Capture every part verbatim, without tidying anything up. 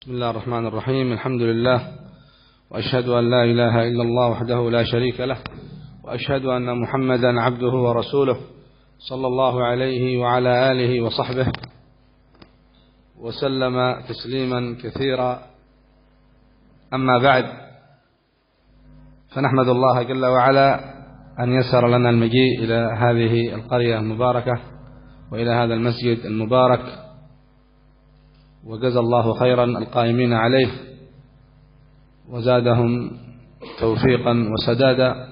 بسم الله الرحمن الرحيم. الحمد لله، وأشهد أن لا إله إلا الله وحده لا شريك له، وأشهد أن محمدا عبده ورسوله صلى الله عليه وعلى آله وصحبه وسلم تسليما كثيرا. أما بعد، فنحمد الله جل وعلا أن يسر لنا المجيء إلى هذه القرية المباركة وإلى هذا المسجد المبارك، وجزى الله خيرا القائمين عليه وزادهم توفيقا وسدادا،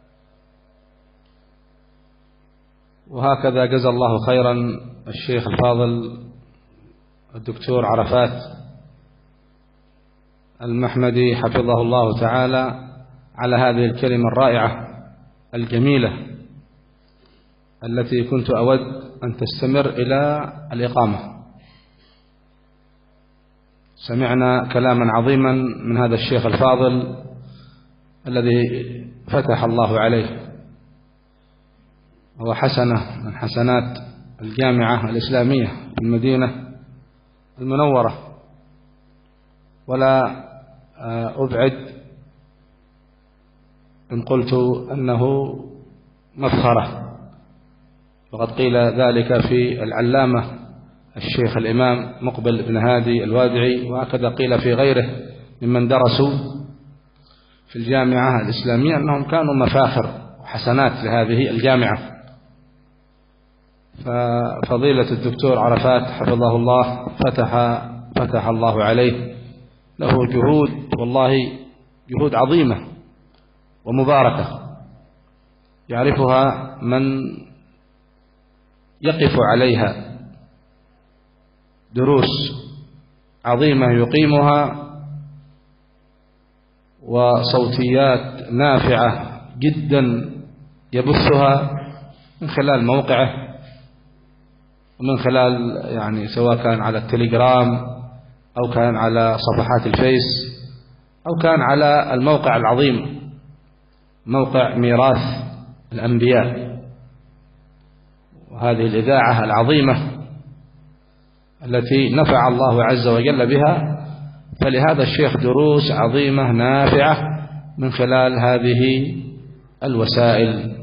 وهكذا جزى الله خيرا الشيخ الفاضل الدكتور عرفات المحمدي حفظه الله تعالى على هذه الكلمة الرائعة الجميلة التي كنت أود أن تستمر إلى الإقامة. سمعنا كلاما عظيما من هذا الشيخ الفاضل الذي فتح الله عليه، وهو حسنة من حسنات الجامعة الإسلامية في المدينة المنورة، ولا أبعد إن قلت أنه مفخرة، وقد قيل ذلك في العلامة الشيخ الإمام مقبل بن هادي الوادعي، وهكذا قيل في غيره ممن درسوا في الجامعة الإسلامية أنهم كانوا مفاخر وحسنات لهذه الجامعة. ففضيلة الدكتور عرفات حفظه الله فتح فتح الله عليه، له جهود والله جهود عظيمة ومباركة يعرفها من يقف عليها، دروس عظيمة يقيمها وصوتيات نافعة جدا يبثها من خلال موقعه ومن خلال يعني سواء كان على التليجرام أو كان على صفحات الفيس أو كان على الموقع العظيم موقع ميراث الأنبياء، وهذه الإذاعة العظيمة التي نفع الله عز وجل بها. فلهذا الشيخ دروس عظيمة نافعة من خلال هذه الوسائل،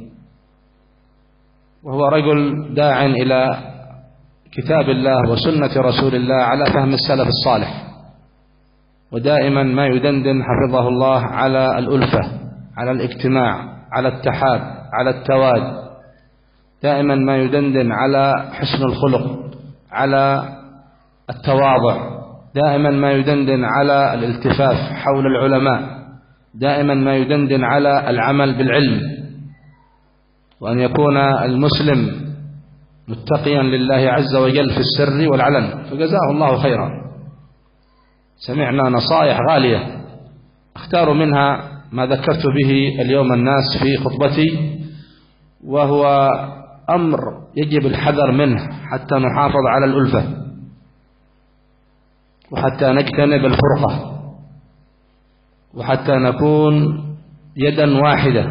وهو رجل داع إلى كتاب الله وسنة رسول الله على فهم السلف الصالح، ودائما ما يدندن حفظه الله على الألفة، على الاجتماع، على التحاب، على التواد، دائما ما يدندن على حسن الخلق، على التواضع، دائما ما يدندن على الالتفاف حول العلماء، دائما ما يدندن على العمل بالعلم، وأن يكون المسلم متقيا لله عز وجل في السر والعلن. فجزاه الله خيرا. سمعنا نصائح غالية اختار منها ما ذكرت به اليوم الناس في خطبتي، وهو أمر يجب الحذر منه حتى نحافظ على الألفة وحتى نجتنب الفرقة وحتى نكون يدا واحدة،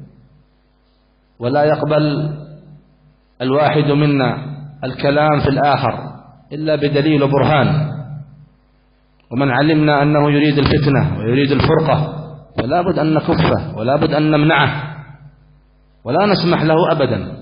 ولا يقبل الواحد منا الكلام في الآخر إلا بدليل وبرهان. ومن علمنا أنه يريد الفتنة ويريد الفرقة فلا بد أن نكفه ولا بد أن نمنعه ولا نسمح له أبدا.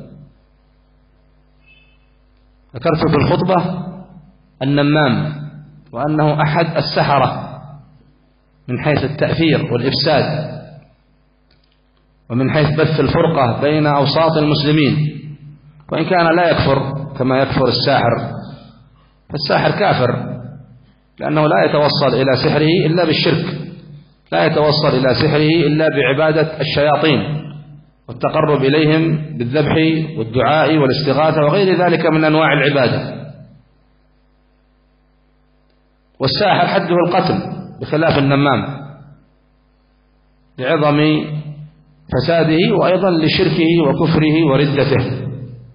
ذكرت في الخطبة النمام، وأنه أحد السحرة من حيث التأثير والإفساد ومن حيث بث الفرقة بين أوساط المسلمين، وإن كان لا يكفر كما يكفر الساحر، فالساحر كافر لأنه لا يتوصل إلى سحره إلا بالشرك، لا يتوصل إلى سحره إلا بعبادة الشياطين والتقرب إليهم بالذبح والدعاء والاستغاثة وغير ذلك من أنواع العبادة. والساحر حده القتل بخلاف النمام لعظم فساده وأيضا لشركه وكفره وردته.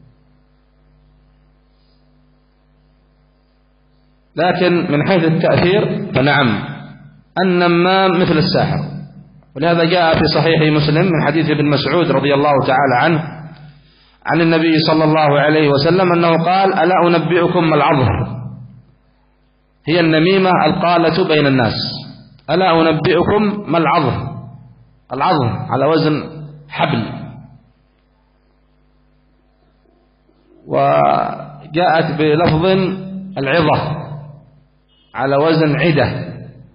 لكن من حيث التأثير فنعم النمام مثل الساحر، ولهذا جاء في صحيح مسلم من حديث ابن مسعود رضي الله تعالى عنه عن النبي صلى الله عليه وسلم أنه قال: ألا أنبئكم ما العضر؟ هي النميمة القالة بين الناس. ألا أنبئكم ما العظم؟ العظم على وزن حبل، وجاءت بلفظ العظة على وزن عدة،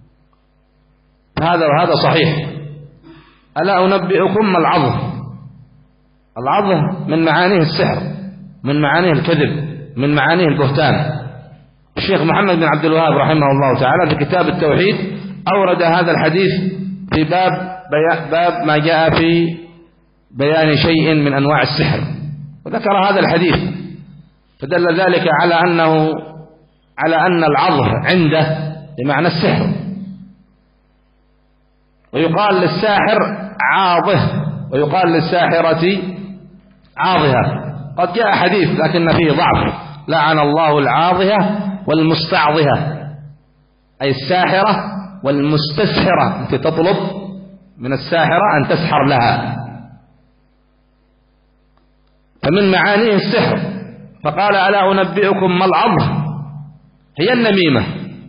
هذا وهذا صحيح. ألا أنبئكم ما العظم؟ العظم من معانيه السحر، من معانيه الكذب، من معانيه البهتان. الشيخ محمد بن عبد الوهاب رحمه الله تعالى في كتاب التوحيد أورد هذا الحديث في باب باب ما جاء في بيان شيء من أنواع السحر، وذكر هذا الحديث، فدل ذلك على أنه على أن العظه عنده بمعنى السحر. ويقال للساحر عاضه، ويقال للساحرة عاضها. قد جاء حديث لكن فيه ضعف: لعن الله العاضها والمستعظها، أي الساحرة والمستسحرة. أنت تطلب من الساحرة أن تسحر لها، فمن معانيه السحر. فقال: ألا أنبئكم ما العظم؟ هي النميمة،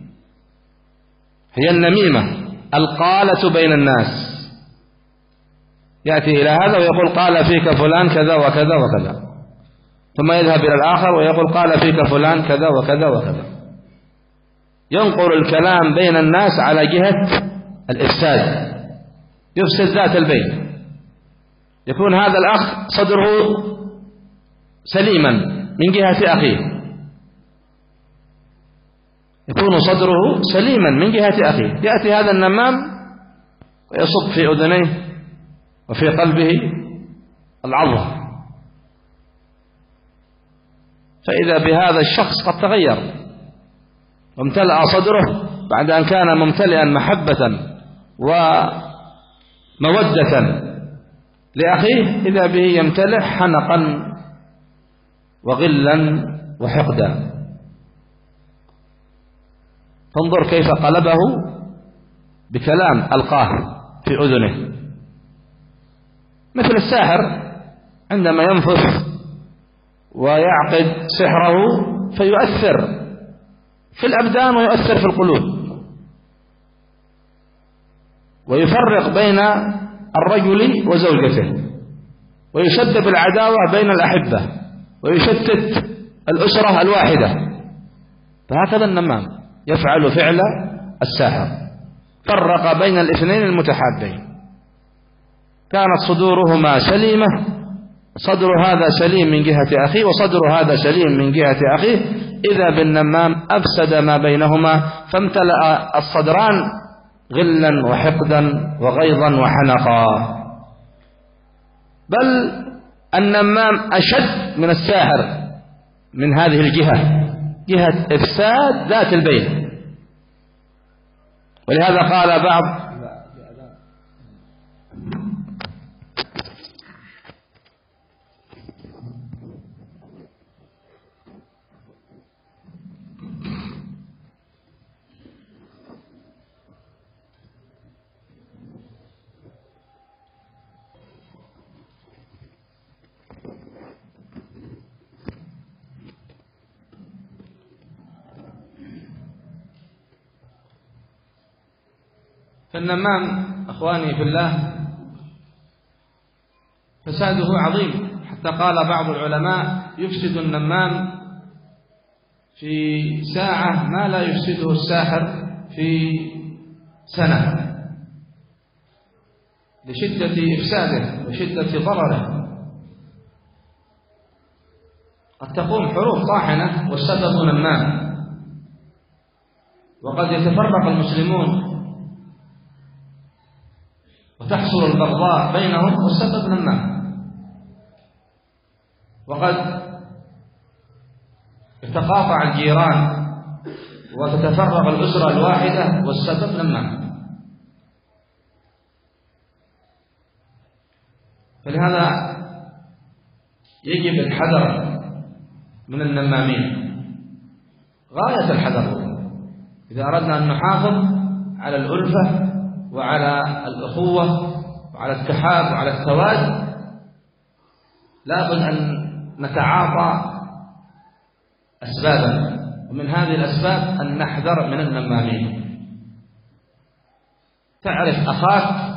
هي النميمة القالة بين الناس. يأتي إلى هذا ويقول: قال فيك فلان كذا وكذا وكذا، ثم يذهب إلى الآخر ويقول: قال فيك فلان كذا وكذا وكذا. ينقل الكلام بين الناس على جهة الإفساد، يفسد ذات البين. يكون هذا الأخ صدره سليما من جهة أخيه، يكون صدره سليما من جهة أخيه، يأتي هذا النمام ويصب في أذنيه وفي قلبه العظم، فإذا بهذا الشخص قد تغير وامتلأ صدره بعد أن كان ممتلئا محبة ومودة لأخيه، إذا به يمتلئ حنقا وغلا وحقدا. فانظر كيف قلبه بكلام ألقاه في أذنه، مثل الساحر عندما ينفث ويعقد سحره فيؤثر في الأبدان ويؤثر في القلوب، ويفرق بين الرجل وزوجته، ويشدد العداوة بين الأحبة، ويشتت الأسرة الواحدة. فهكذا النمام يفعل فعل الساحر، فرق بين الاثنين المتحابين. كانت صدورهما سليمة، صدر هذا سليم من جهة أخيه وصدر هذا سليم من جهة أخيه، إذا بالنمام أفسد ما بينهما، فامتلأ الصدران غلا وحقدا وغيظا وحنقا. بل النمام أشد من الساحر من هذه الجهة، جهة إفساد ذات البين. ولهذا قال بعض فالنمام أخواني في الله فساده عظيم، حتى قال بعض العلماء: يفسد النمام في ساعة ما لا يفسده الساحر في سنة، لشدة إفساده وشدة ضرره. قد تقوم حروب طاحنة والسبب نمام، وقد يتفرق المسلمون وتحصل البغضاء بينهم والسبب نمام، وقد يتقاطع الجيران وتتفرق الأسرة الواحدة والسبب نمام. فلهذا يجب الحذر من النمامين غاية الحذر إذا أردنا أن نحافظ على الألفة وعلى الأخوة وعلى التحاب وعلى التواد. لابد أن نتعاطى أسبابا ومن هذه الأسباب أن نحذر من النمامين. تعرف أخاك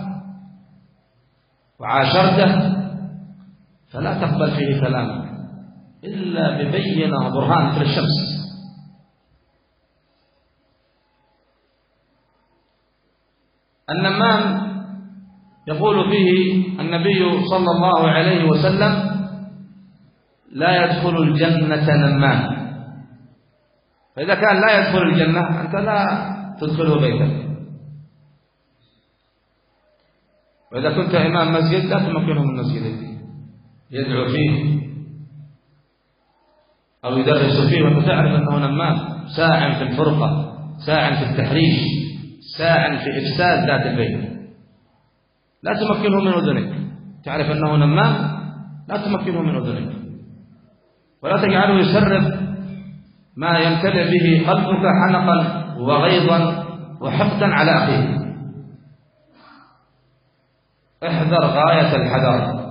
وعاشرته فلا تقبل فيه كلامك إلا ببينة وبرهان مثل الشمس. النمام يقول فيه النبي صلى الله عليه وسلم: لا يدخل الجنة نمام. فإذا كان لا يدخل الجنة أنت لا تدخله بيتك. وإذا كنت إمام مسجد لا تمكنه من مسجدك يدعو فيه أو يدرس فيه وأنت تعرف أنه نمام، ساع في الفرقة، ساع في التحريش، ساع في إفساد ذات البيت. لا تمكنه من أذنك. تعرف أنه نمام لا تمكنه من أذنك، ولا تجعله يسرب ما يمتلئ به قلبك حنقا وغيظا وحقدا على أخيه. احذر غاية الحذر.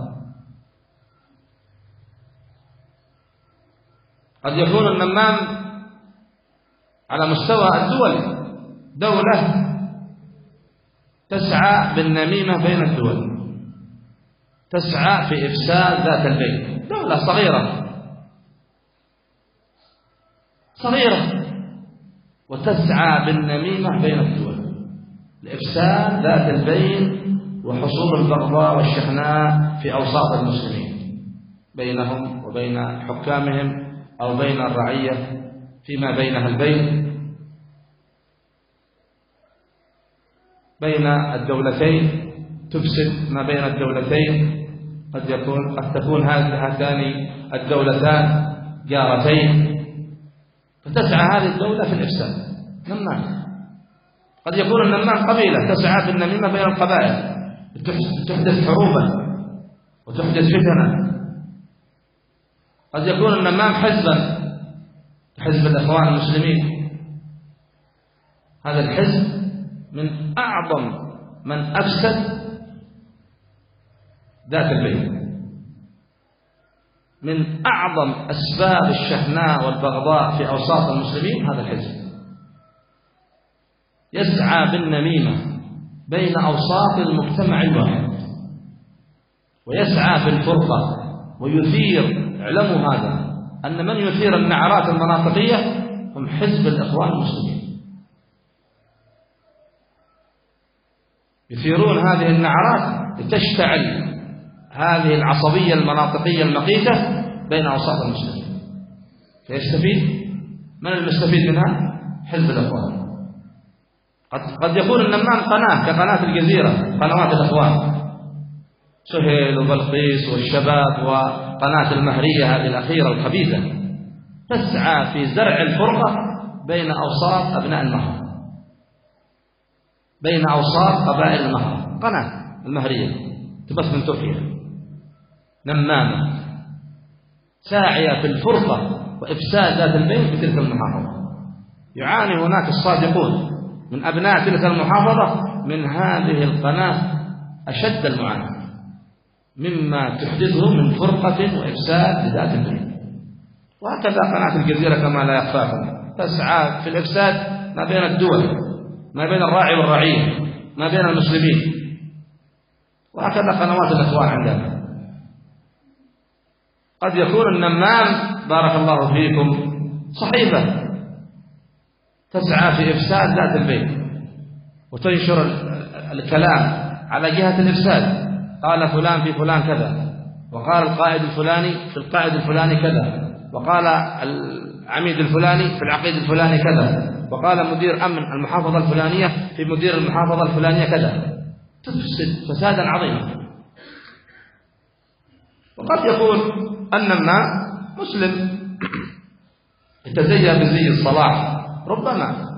قد يكون النمام على مستوى الدول، دولة تسعى بالنميمة بين الدول، تسعى في إفساد ذات البيت. دولة صغيرة صغيرة وتسعى بالنميمة بين الدول لإفساد ذات البين وحصول البغضاء والشحناء في أوساط المسلمين بينهم وبين حكامهم أو بين الرعية فيما بينها البين، بين الدولتين، تفسد ما بين الدولتين. قد يكون قد تكون هاتان الدولتان جارتين فتسعى هذه الدولة في الإفساد. نمام. قد يكون النمام قبيلة تسعى في النميمة بين القبائل، تحدث حروبا وتحدث فتنة. قد يكون النمام حزبا، حزب الإخوان المسلمين. هذا الحزب من أعظم من أفسد ذات البيت، من أعظم أسباب الشحناء والبغضاء في أوساط المسلمين. هذا الحزب يسعى بالنميمة بين أوساط المجتمع الواحد، ويسعى بالفرقة ويثير. اعلموا هذا، أن من يثير النعرات المناطقية هم حزب الإخوان المسلمين. يثيرون هذه النعرات لتشتعل هذه العصبية المناطقية المقيتة بين أوساط المسلمين. فيستفيد من المستفيد منها؟ حزب الإخوان. قد قد يكون النمام قناة كقناة الجزيرة، قنوات الإخوان، سهيل وبلقيس والشباب وقناة المهرية هذه الأخيرة الخبيثة، تسعى في زرع الفرقة بين أوساط أبناء النهر، بين أوساط قبائل النهر. قناة المهرية تبث من تركيا، نمامة ساعية في الفرقة وإفساد ذات البين في تلك المحافظة. يعاني هناك الصادقون من أبناء تلك المحافظة من هذه القناة أشد المعاناة مما تحدثه من فرقة وإفساد لذات البين. وهكذا قناة الجزيرة كما لا يخفاكم تسعى في الإفساد ما بين الدول، ما بين الراعي والرعية، ما بين المسلمين. وهكذا قنوات الإخوان عندنا. قد يكون النمام بارك الله فيكم صحيفة تسعى في إفساد ذات البيت وتنشر الكلام على جهة الإفساد. قال فلان في فلان كذا، وقال القائد الفلاني في القائد الفلاني كذا، وقال العميد الفلاني في العقيد الفلاني كذا، وقال مدير أمن المحافظة الفلانية في مدير المحافظة الفلانية كذا. تفسد فسادا عظيما. وقد يكون النمام مسلم يتزيى بزي الصلاح ربما،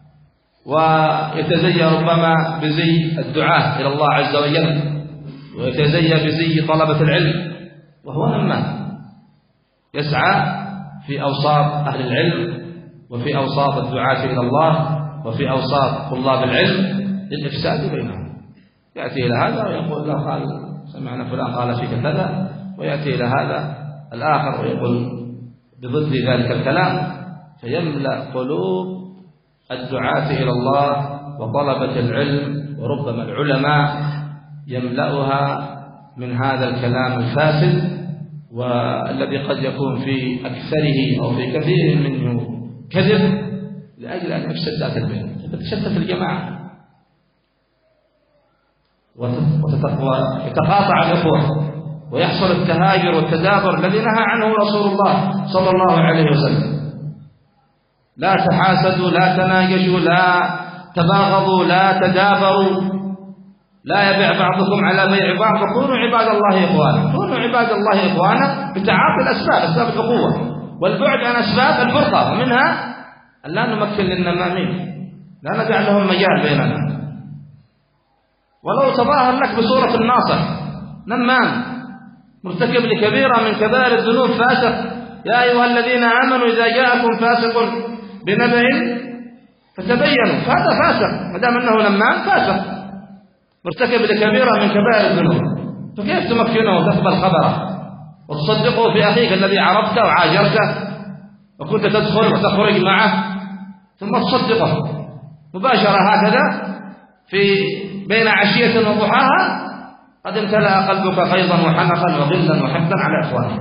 ويتزيى ربما بزي الدعاة إلى الله عز وجل، ويتزيى بزي طلبة العلم، وهو نمام يسعى في أوساط أهل العلم وفي أوساط الدعاة إلى الله وفي أوساط طلاب العلم للإفساد بينهم. يأتي إلى هذا ويقول له قال سمعنا فلان قال فيك كذا، ويأتي إلى هذا الآخر ويقول بضد ذلك الكلام، فيملأ قلوب الدعاة إلى الله وطلبة العلم، وربما العلماء يملأها من هذا الكلام الفاسد والذي قد يكون في أكثره أو في كثير منه كذب لأجل أن يفسد ذات البين، تتشتت الجماعة ويتقاطع الإخوة ويحصل التهاجر والتدابر الذي نهى عنه رسول الله صلى الله عليه وسلم. لا تحاسدوا، لا تناجشوا، لا تباغضوا، لا تدابروا، لا يبيع بعضكم على بيع بعض، كونوا عباد الله إخوانا. كونوا عباد الله إخوانا بتعاطي الأسباب، أسباب الأخوة، والبعد عن أسباب الفرقة، ومنها أن لا نمكن للنمامين، لا نجعل لهم مجال بيننا. ولو تظاهر لك بصورة الناصح نمام مرتكب لكبيرة من كبائر الذنوب فاسق، يا أيها الذين آمنوا إذا جاءكم فاسق بنبأ فتبينوا، فهذا فاسق ما دام أنه نمام فاسق مرتكب لكبيرة من كبائر الذنوب، فكيف تمكنه وتقبل خبره وتصدقه في أخيك الذي عرفته وعاجرته وكنت تدخل وتخرج معه، ثم تصدقه مباشرة هكذا في بين عشية وضحاها؟ قد امتلأ قلبك غيظا وحنقا وغلا وحقدا على إخوانك.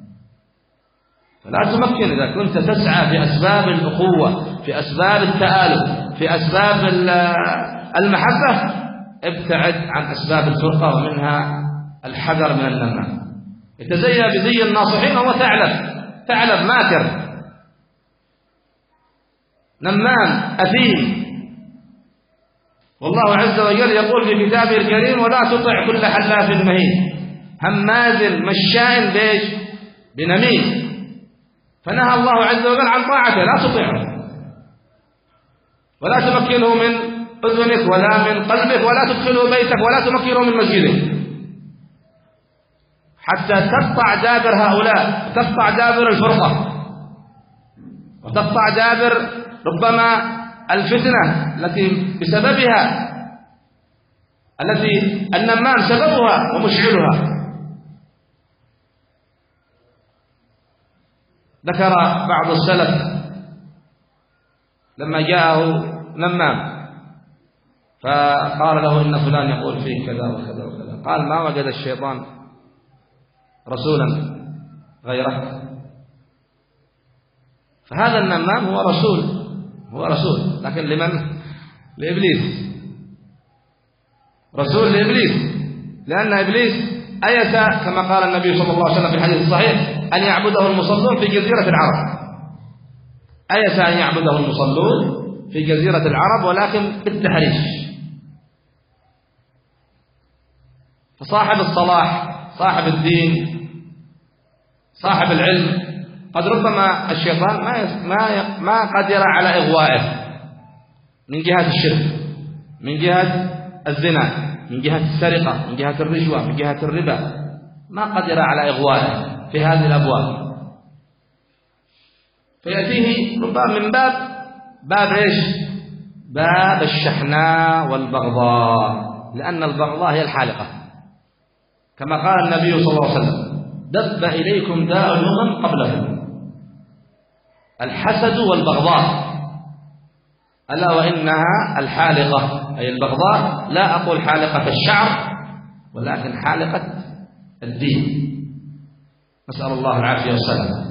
فلا تمكن إذا كنت تسعى في أسباب الأخوة، في أسباب التآلف، في أسباب المحبة، ابتعد عن أسباب الفرقة، ومنها الحذر من النمام. يتزين بزي الناصحين وهو ثعلب، ثعلب ماكر نمام أثيم. والله عز وجل يقول في كتابه الكريم: ولا تطع كل حلاف مهين هماز مشاء بيش بنميم. فنهى الله عز وجل عن طاعته، لا تطيعه ولا تمكنه من أذنك ولا من قلبك ولا تدخله بيتك ولا تمكنه من مسجدك، حتى تقطع دابر هؤلاء، تقطع دابر الفرقة، وتقطع دابر ربما الفتنة التي بسببها التي النمام سببها ومشعلها. ذكر بعض السلف لما جاءه نمام فقال له: إن فلان يقول فيه كذا وكذا وكذا. قال: ما وجد الشيطان رسولا غيره. فهذا النمام هو رسول، هو رسول، لكن لمن؟ لإبليس، رسول لإبليس، لأن إبليس أيس كما قال النبي صلى الله عليه وسلم في الحديث الصحيح أن يعبده المصلون في جزيرة العرب، أيس أن يعبده المصلون في جزيرة العرب ولكن بالتحريش. فصاحب الصلاح، صاحب الدين، صاحب العلم، قد ربما الشيطان ما ما ما قدر على إغوائه من جهة الشرك، من جهة الزنا، من جهة السرقة، من جهة الرشوة، من جهة الربا، ما قدر على إغوائه في هذه الأبواب، فيأتيه ربما من باب باب إيش؟ باب الشحناء والبغضاء، لأن البغضاء هي الحالقة، كما قال النبي صلى الله عليه وسلم: دب إليكم داء الأمم قبلهم، الحسد والبغضاء، ألا وإنها الحالقة، أي البغضاء، لا أقول حالقة الشعر ولكن حالقة الدين، نسأل الله العافية والسلام.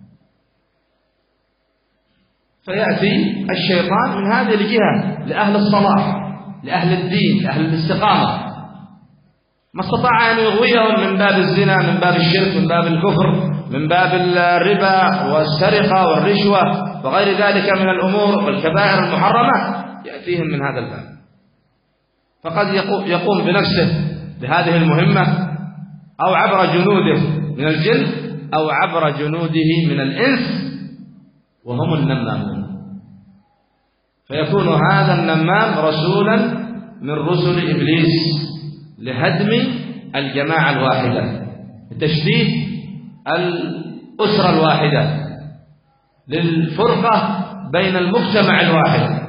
فيأتي الشيطان من هذه الجهة لأهل الصلاح، لأهل الدين، لأهل الاستقامة، ما استطاع أن يغويهم من باب الزنا، من باب الشرك، من باب الكفر، من باب الربا والسرقة والرشوة وغير ذلك من الأمور والكبائر المحرمة، يأتيهم من هذا الباب. فقد يقوم بنفسه بهذه المهمة، أو عبر جنوده من الجن، أو عبر جنوده من الإنس وهم النمامون، فيكون هذا النمام رسولا من رسل إبليس لهدم الجماعة الواحدة، لتشتيت الأسرة الواحدة، للفرقة بين المجتمع الواحد.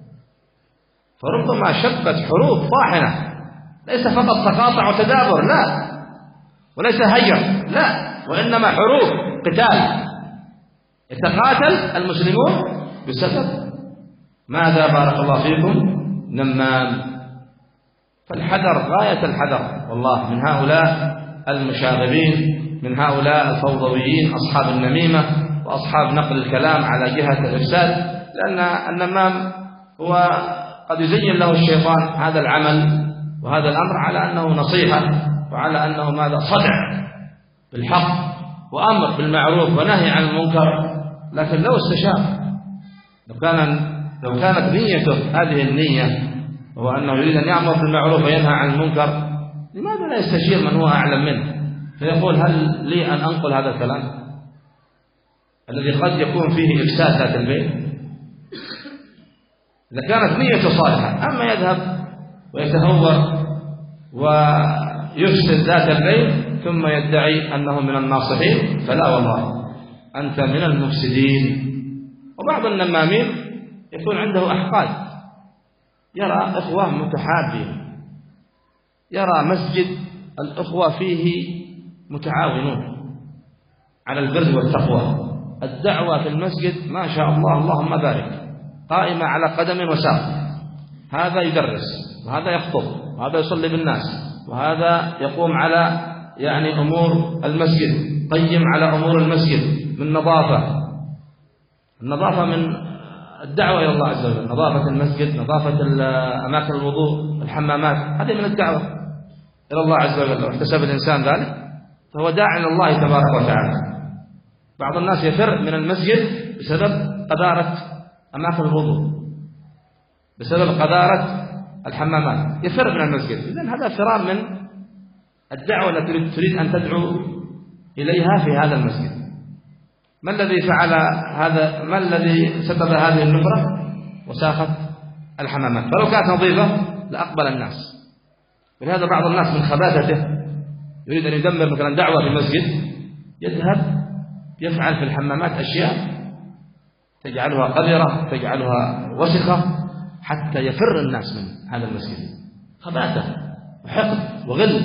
فربما شبت حروب طاحنة، ليس فقط تقاطع وتدابر، لا، وليس هجر، لا، وإنما حروب قتال يتقاتل المسلمون بسبب ماذا؟ بارك الله فيكم، نمام. فالحذر غاية الحذر والله من هؤلاء المشاغبين، من هؤلاء الفوضويين أصحاب النميمة وأصحاب نقل الكلام على جهة الإفساد، لأن النمام هو قد يزين له الشيطان هذا العمل وهذا الأمر على أنه نصيحة وعلى أنه ماذا؟ صدع بالحق وأمر بالمعروف ونهي عن المنكر. لكن لو استشار، لو كان لو كانت نيته هذه النية وهو أنه يريد أن يأمر بالمعروف وينهى عن المنكر، لماذا لا يستشير من هو أعلم منه فيقول هل لي أن أنقل هذا الكلام الذي قد يكون فيه إفساد ذات البيت؟ إذا كانت نيته صالحة. أما يذهب ويتهور ويفسد ذات البيت ثم يدعي أنه من الناصحين، فلا والله، أنت من المفسدين. وبعض النمامين يكون عنده أحقاد، يرى إخوة متحابين، يرى مسجد الإخوة فيه متعاونون على البر والتقوى، الدعوة في المسجد ما شاء الله اللهم بارك قائمة على قدم وساق، هذا يدرس وهذا يخطب وهذا يصلي بالناس وهذا يقوم على يعني أمور المسجد، قيم على أمور المسجد من نظافة، النظافة من الدعوة إلى الله عز وجل، نظافة المسجد، نظافة أماكن الوضوء، الحمامات، هذه من الدعوة إلى الله عز وجل. لو احتسب الإنسان ذلك فهو داع إلى الله تبارك وتعالى. بعض الناس يفر من المسجد بسبب قذارة أماكن الوضوء، بسبب قذارة الحمامات، يفر من المسجد. إذن هذا فرار من الدعوة التي تريد أن تدعو إليها في هذا المسجد. ما الذي فعل هذا؟ ما الذي سبب هذه النفرة؟ وساخة الحمامات. فلو كانت نظيفة لأقبل الناس. ولهذا بعض الناس من خباثته يريد أن يدمر مثلا دعوة في المسجد، يذهب يفعل في الحمامات أشياء تجعلها قذرة، تجعلها وسخة، حتى يفر الناس من هذا المسجد. خباثة وحقد وغل،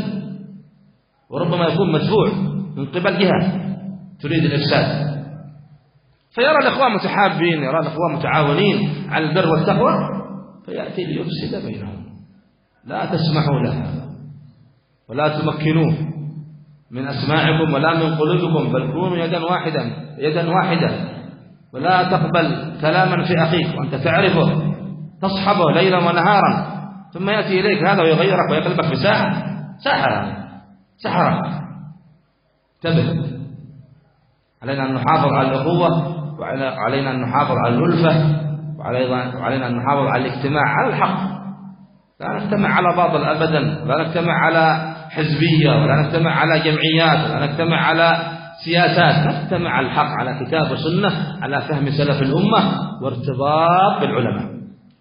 وربما يكون مدفوع من قبل جهة تريد الإفساد. فيرى الإخوة متحابين، يرى الإخوة متعاونين على البر والتقوى، فيأتي ليفسد بينهم. لا تسمحوا له ولا تمكنوه من أسماعكم ولا من قلوبكم، بل كونوا يدا واحدا يدا واحدة، ولا تقبل كلاما في أخيك وأنت تعرفه تصحبه ليلا ونهارا، ثم يأتي إليك هذا ويغيرك ويقلبك بساحة. سحرة سحرة. انتبه، علينا أن نحافظ على الأخوة، وعلينا أن نحافظ على الألفة، وعلينا أن نحافظ على الاجتماع على الحق. لا نجتمع على باطل أبدا، لا نجتمع على حزبية، ولا نجتمع على جمعيات، ولا نجتمع على سياسات، نجتمع على الحق، على كتاب وسنة، على فهم سلف الأمة وارتباط بالعلماء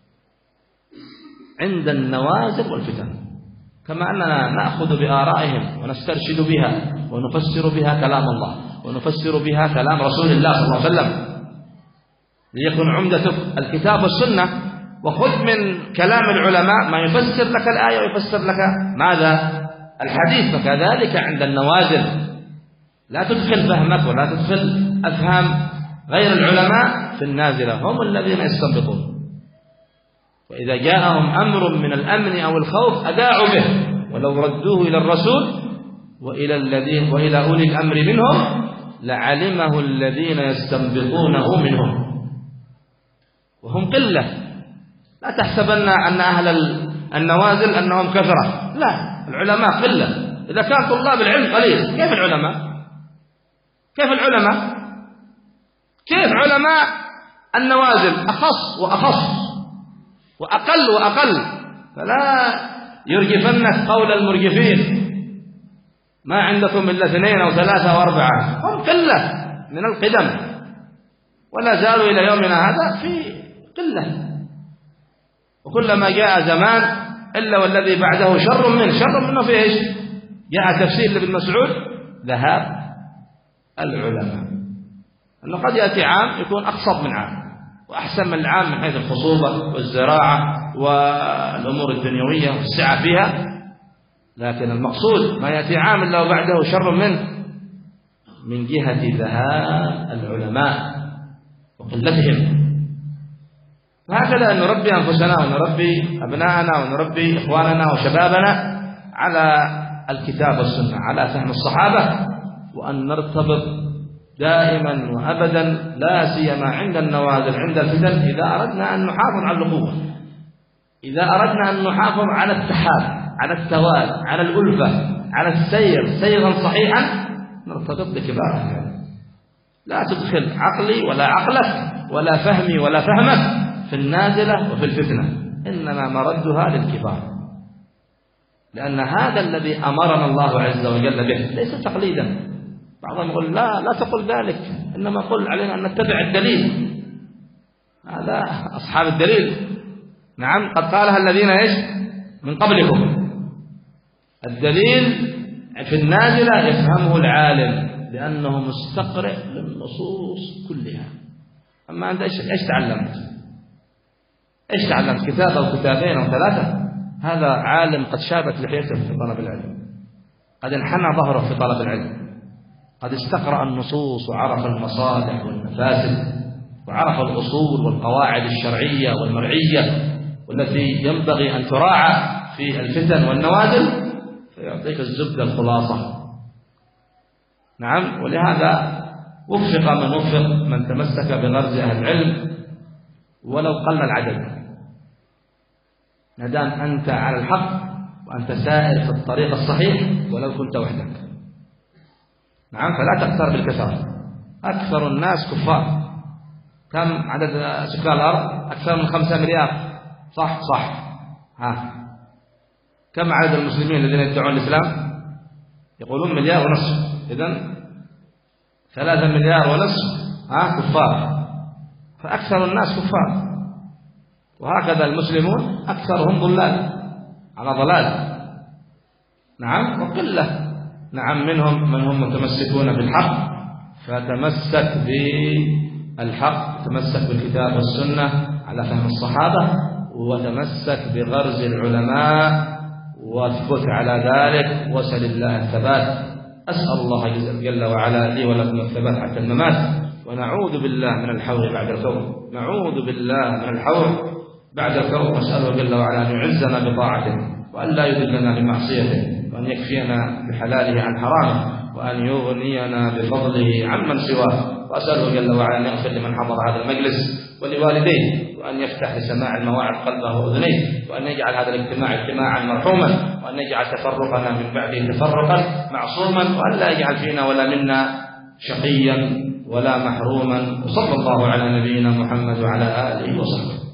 عند النوازل والفتن، كما أننا نأخذ بآرائهم ونسترشد بها ونفسر بها كلام الله ونفسر بها كلام رسول الله صلى الله عليه وسلم، ليكن عمدتك الكتاب والسنة، وخذ من كلام العلماء ما يفسر لك الآية ويفسر لك ماذا؟ الحديث. فكذلك عند النوازل لا تدخل فهمك ولا تدخل أفهام غير العلماء في النازلة، هم الذين يستنبطون. وإذا جاءهم أمر من الأمن أو الخوف أذاعوا به، ولو ردوه إلى الرسول وإلى الذين وإلى أولي الأمر منهم لعلمه الذين يستنبطونه منهم، وهم قلة. لا تحسبن أن أهل النوازل أنهم كثرة، لا، العلماء قلة. إذا كان طلاب العلم قليل، كيف العلماء؟ كيف العلماء؟ كيف علماء النوازل؟ أخص وأخص وأقل وأقل. فلا يرجفنك قول المرجفين، ما عندكم إلا اثنين أو ثلاثة وأربعة، هم قلة من القدم، ولا زالوا إلى يومنا هذا في قلة. وكلما جاء زمان إلا والذي بعده شر منه. شر منه في إيش؟ جاء تفسير لابن مسعود ذهاب العلماء، أنه قد يأتي عام يكون أقصد من عام وأحسن من العام من حيث الخصوبة والزراعة والأمور الدنيوية والسعة فيها، لكن المقصود ما يأتي عام إلا وبعده شر منه من جهة ذهاب العلماء وقلتهم. فهكذا نربي أنفسنا ونربي أبناءنا ونربي إخواننا وشبابنا على الكتاب والسنة، على فهم الصحابة، وأن نرتبط دائما وأبدا لا سيما عند النوازل عند الفتن إذا أردنا أن نحافظ على الأخوة، إذا أردنا أن نحافظ على التحاب، على التوالي، على الألفة، على السير سيرا صحيحا، نرتبط بكبار العلم. لا تدخل عقلي ولا عقلك ولا فهمي ولا فهمك في النازلة وفي الفتنة، إنما مردها للكبار، لأن هذا الذي أمرنا الله عز وجل به ليس تقليدا. بعضهم يقول لا لا تقل ذلك، إنما قل علينا أن نتبع الدليل. هذا أصحاب الدليل، نعم، قد قالها الذين إيش من قبلكم. الدليل في النازلة يفهمه العالم لأنه مستقرئ للنصوص كلها. أما أنت إيش إيش تعلمت؟ إيش تعلمت؟ كتاب أو كتابين أو ثلاثة؟ هذا عالم قد شابت لحيته في طلب العلم، قد انحنى ظهره في طلب العلم، قد استقرأ النصوص وعرف المصالح والمفاسد وعرف الأصول والقواعد الشرعية والمرعية والتي ينبغي أن تراعى في الفتن والنوازل، فيعطيك الزبدة الخلاصة. نعم، ولهذا وفق من وفق من تمسك بغرز أهل العلم ولو قل العدد، ما دام أنت على الحق وأنت سائر في الطريق الصحيح ولو كنت وحدك. نعم، فلا تغتر بالكثرة. أكثر الناس كفار. كم عدد سكان الأرض؟ أكثر من خمسة مليار، صح صح. ها، كم عدد المسلمين الذين يدعون الإسلام؟ يقولون مليار ونصف، إذن ثلاثة مليار ونصف ها كفار، فأكثر الناس كفار. وهكذا المسلمون أكثرهم ضلال على ضلال. نعم، وقلة نعم منهم من هم متمسكون بالحق، فتمسك بالحق، تمسك بالكتاب والسنة على فهم الصحابة، وتمسك بغرز العلماء واثبت على ذلك وسل الله الثبات. أسأل الله جل وعلا لي ولكم الثبات حتى الممات، ونعوذ بالله من الحول بعد الكون، نعوذ بالله من الحول بعد الكون، نسأله جل وعلا أن يعزنا بطاعته، وأن لا يذلنا بمعصيته، وأن يكفينا بحلاله عن حرامه، وأن يغنينا بفضله عمن سواه. وأسأله جل وعلا أن يغفر لمن حضر هذا المجلس ولوالديه، وأن يفتح لسماع المواعظ قلبه وأذنيه، وأن يجعل هذا الاجتماع اجتماعا مرحوما، وأن يجعل تفرقنا من بعده تفرقا معصوما، وأن لا يجعل فينا ولا منا شقيا ولا محروما. وصلى الله على نبينا محمد وعلى آله وصحبه.